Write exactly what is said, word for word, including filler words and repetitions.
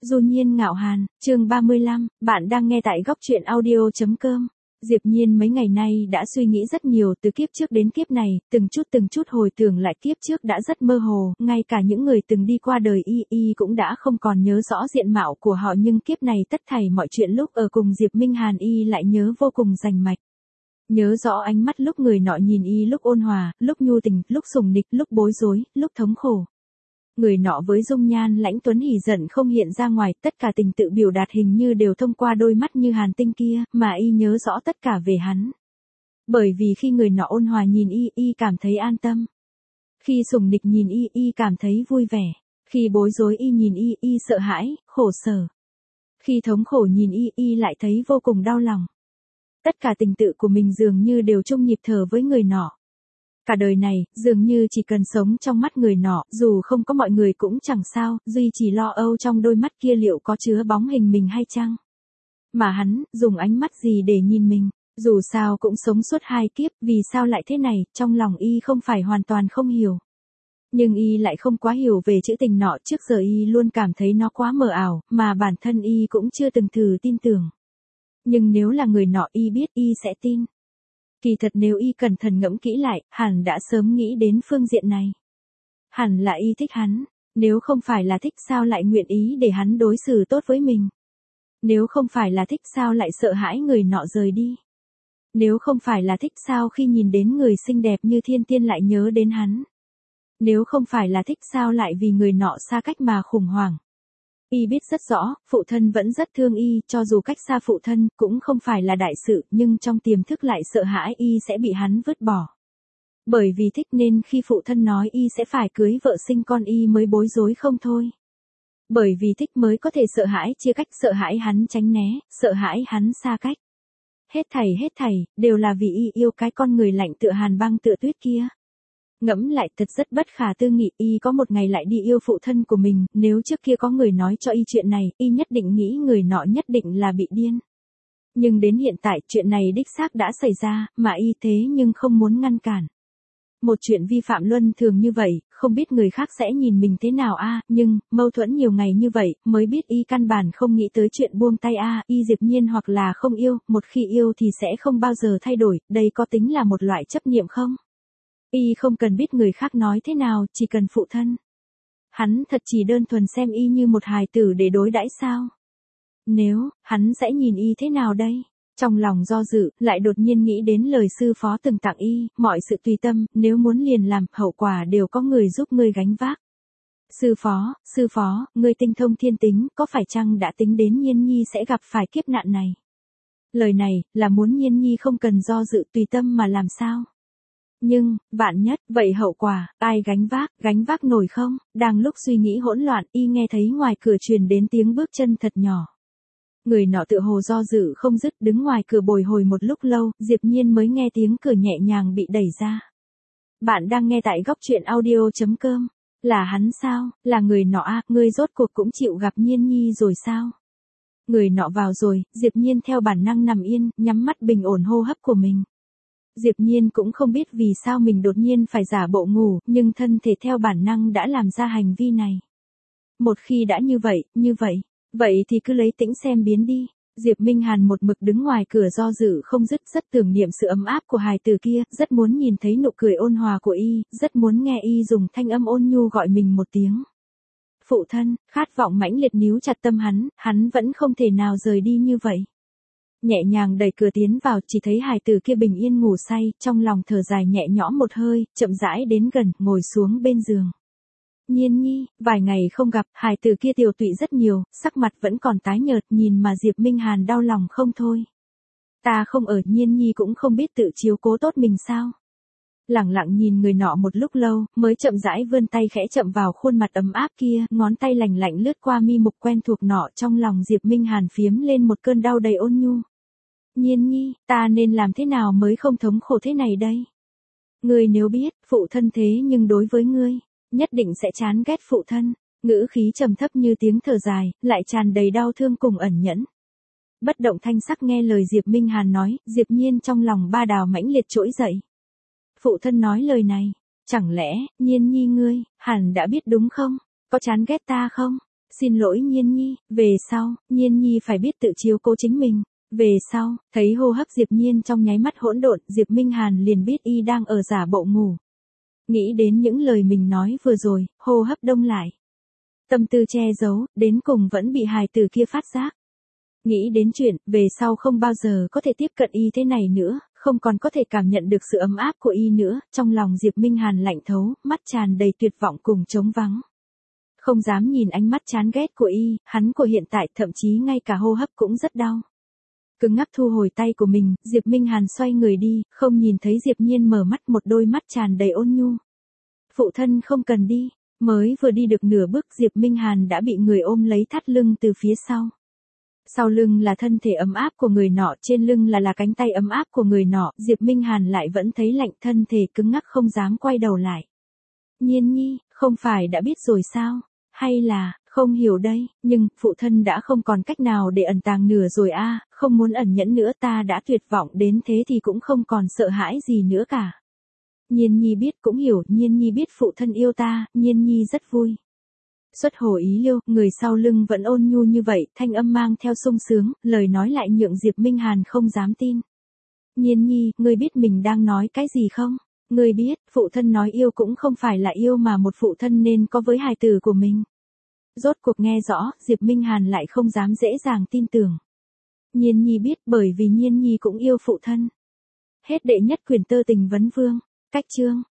Du Nhiên Ngạo Hàn, chương ba mươi lăm, bạn đang nghe tại góc truyện audio.com. Diệp Nhiên mấy ngày nay đã suy nghĩ rất nhiều từ kiếp trước đến kiếp này, từng chút từng chút hồi tưởng lại kiếp trước đã rất mơ hồ, ngay cả những người từng đi qua đời y y cũng đã không còn nhớ rõ diện mạo của họ, nhưng kiếp này tất thảy mọi chuyện lúc ở cùng Diệp Minh Hàn y lại nhớ vô cùng rành mạch. Nhớ rõ ánh mắt lúc người nọ nhìn y, lúc ôn hòa, lúc nhu tình, lúc sùng nịch, lúc bối rối, lúc thống khổ. Người nọ với dung nhan lãnh tuấn hỉ giận không hiện ra ngoài, tất cả tình tự biểu đạt hình như đều thông qua đôi mắt như hàn tinh kia, mà y nhớ rõ tất cả về hắn. Bởi vì khi người nọ ôn hòa nhìn y, y cảm thấy an tâm. Khi sùng nịch nhìn y, y cảm thấy vui vẻ. Khi bối rối y nhìn y, y sợ hãi, khổ sở. Khi thống khổ nhìn y, y lại thấy vô cùng đau lòng. Tất cả tình tự của mình dường như đều chung nhịp thở với người nọ. Cả đời này, dường như chỉ cần sống trong mắt người nọ, dù không có mọi người cũng chẳng sao, duy chỉ lo âu trong đôi mắt kia liệu có chứa bóng hình mình hay chăng? Mà hắn, dùng ánh mắt gì để nhìn mình? Dù sao cũng sống suốt hai kiếp, vì sao lại thế này, trong lòng y không phải hoàn toàn không hiểu. Nhưng y lại không quá hiểu về chữ tình nọ, trước giờ y luôn cảm thấy nó quá mờ ảo, mà bản thân y cũng chưa từng thử tin tưởng. Nhưng nếu là người nọ y biết y sẽ tin. Kỳ thật nếu y cẩn thận ngẫm kỹ lại, hẳn đã sớm nghĩ đến phương diện này. Hẳn là y thích hắn, nếu không phải là thích sao lại nguyện ý để hắn đối xử tốt với mình. Nếu không phải là thích sao lại sợ hãi người nọ rời đi. Nếu không phải là thích sao khi nhìn đến người xinh đẹp như thiên tiên lại nhớ đến hắn. Nếu không phải là thích sao lại vì người nọ xa cách mà khủng hoảng. Y biết rất rõ, phụ thân vẫn rất thương y, cho dù cách xa phụ thân, cũng không phải là đại sự, nhưng trong tiềm thức lại sợ hãi y sẽ bị hắn vứt bỏ. Bởi vì thích nên khi phụ thân nói y sẽ phải cưới vợ sinh con y mới bối rối không thôi. Bởi vì thích mới có thể sợ hãi chia cách, sợ hãi hắn tránh né, sợ hãi hắn xa cách. Hết thảy hết thảy, đều là vì y yêu cái con người lạnh tựa hàn băng tựa tuyết kia. Ngẫm lại thật rất bất khả tư nghị, y có một ngày lại đi yêu phụ thân của mình, nếu trước kia có người nói cho y chuyện này, y nhất định nghĩ người nọ nhất định là bị điên. Nhưng đến hiện tại, chuyện này đích xác đã xảy ra, mà y thế nhưng không muốn ngăn cản. Một chuyện vi phạm luân thường như vậy, không biết người khác sẽ nhìn mình thế nào a, nhưng, mâu thuẫn nhiều ngày như vậy, mới biết y căn bản không nghĩ tới chuyện buông tay a, y Diệp Nhiên hoặc là không yêu, một khi yêu thì sẽ không bao giờ thay đổi, đây có tính là một loại chấp niệm không? Y không cần biết người khác nói thế nào, chỉ cần phụ thân. Hắn thật chỉ đơn thuần xem y như một hài tử để đối đãi sao? Nếu, hắn sẽ nhìn y thế nào đây? Trong lòng do dự, lại đột nhiên nghĩ đến lời sư phó từng tặng y, mọi sự tùy tâm, nếu muốn liền làm, hậu quả đều có người giúp ngươi gánh vác. Sư phó, sư phó, ngươi tinh thông thiên tính, có phải chăng đã tính đến Nhiên Nhi sẽ gặp phải kiếp nạn này? Lời này, là muốn Nhiên Nhi không cần do dự tùy tâm mà làm sao? Nhưng, vạn nhất, vậy hậu quả, ai gánh vác, gánh vác nổi không? Đang lúc suy nghĩ hỗn loạn, y nghe thấy ngoài cửa truyền đến tiếng bước chân thật nhỏ. Người nọ tựa hồ do dự không dứt đứng ngoài cửa bồi hồi một lúc lâu, Diệp Nhiên mới nghe tiếng cửa nhẹ nhàng bị đẩy ra. Bạn đang nghe tại góc truyện audio.com. Là hắn sao? Là người nọ à, ngươi rốt cuộc cũng chịu gặp Nhiên Nhi rồi sao? Người nọ vào rồi, Diệp Nhiên theo bản năng nằm yên, nhắm mắt bình ổn hô hấp của mình. Diệp Nhiên cũng không biết vì sao mình đột nhiên phải giả bộ ngủ, nhưng thân thể theo bản năng đã làm ra hành vi này. Một khi đã như vậy, như vậy, vậy thì cứ lấy tĩnh xem biến đi. Diệp Minh Hàn một mực đứng ngoài cửa do dự không dứt, rất tưởng niệm sự ấm áp của hài tử kia, rất muốn nhìn thấy nụ cười ôn hòa của y, rất muốn nghe y dùng thanh âm ôn nhu gọi mình một tiếng. Phụ thân, khát vọng mãnh liệt níu chặt tâm hắn, hắn vẫn không thể nào rời đi như vậy. Nhẹ nhàng đẩy cửa tiến vào, chỉ thấy hài tử kia bình yên ngủ say, trong lòng thở dài nhẹ nhõm một hơi, chậm rãi đến gần, ngồi xuống bên giường. Nhiên Nhi, vài ngày không gặp, hài tử kia tiều tụy rất nhiều, sắc mặt vẫn còn tái nhợt, nhìn mà Diệp Minh Hàn đau lòng không thôi. Ta không ở, Nhiên Nhi cũng không biết tự chiếu cố tốt mình sao? Lẳng lặng nhìn người nọ một lúc lâu, mới chậm rãi vươn tay khẽ chậm vào khuôn mặt ấm áp kia, ngón tay lành lạnh lướt qua mi mục quen thuộc nọ, trong lòng Diệp Minh Hàn phiếm lên một cơn đau đầy ôn nhu. Nhiên Nhi, ta nên làm thế nào mới không thống khổ thế này đây? Ngươi nếu biết, phụ thân thế nhưng đối với ngươi, nhất định sẽ chán ghét phụ thân. Ngữ khí trầm thấp như tiếng thở dài, lại tràn đầy đau thương cùng ẩn nhẫn. Bất động thanh sắc nghe lời Diệp Minh Hàn nói, Diệp Nhiên trong lòng ba đào mãnh liệt trỗi dậy. Phụ thân nói lời này, chẳng lẽ, Nhiên Nhi ngươi, hẳn đã biết đúng không? Có chán ghét ta không? Xin lỗi Nhiên Nhi, về sau, Nhiên Nhi phải biết tự chiếu cố chính mình. Về sau, thấy hô hấp Diệp Nhiên trong nháy mắt hỗn độn, Diệp Minh Hàn liền biết y đang ở giả bộ ngủ. Nghĩ đến những lời mình nói vừa rồi, hô hấp đông lại. Tâm tư che giấu, đến cùng vẫn bị hài tử kia phát giác. Nghĩ đến chuyện, về sau không bao giờ có thể tiếp cận y thế này nữa, không còn có thể cảm nhận được sự ấm áp của y nữa, trong lòng Diệp Minh Hàn lạnh thấu, mắt tràn đầy tuyệt vọng cùng trống vắng. Không dám nhìn ánh mắt chán ghét của y, hắn của hiện tại thậm chí ngay cả hô hấp cũng rất đau. Cứng ngắc thu hồi tay của mình, Diệp Minh Hàn xoay người đi, không nhìn thấy Diệp Nhiên mở mắt, một đôi mắt tràn đầy ôn nhu. Phụ thân không cần đi, mới vừa đi được nửa bước Diệp Minh Hàn đã bị người ôm lấy thắt lưng từ phía sau. Sau lưng là thân thể ấm áp của người nọ, trên lưng là là cánh tay ấm áp của người nọ, Diệp Minh Hàn lại vẫn thấy lạnh, thân thể cứng ngắc không dám quay đầu lại. Nhiên Nhi, không phải đã biết rồi sao? Hay là, không hiểu đây, nhưng, phụ thân đã không còn cách nào để ẩn tàng nửa rồi a, à, không muốn ẩn nhẫn nữa, ta đã tuyệt vọng đến thế thì cũng không còn sợ hãi gì nữa cả. Nhiên Nhi biết cũng hiểu, Nhiên Nhi biết phụ thân yêu ta, Nhiên Nhi rất vui. Xuất hồ ý liêu, người sau lưng vẫn ôn nhu như vậy, thanh âm mang theo sung sướng, lời nói lại nhượng Diệp Minh Hàn không dám tin. Nhiên Nhi, ngươi biết mình đang nói cái gì không? Ngươi biết, phụ thân nói yêu cũng không phải là yêu mà một phụ thân nên có với hài tử của mình. Rốt cuộc nghe rõ, Diệp Minh Hàn lại không dám dễ dàng tin tưởng. Nhiên Nhi biết bởi vì Nhiên Nhi cũng yêu phụ thân. Hết đệ nhất quyển Tơ Tình Vấn Vương, cách chương.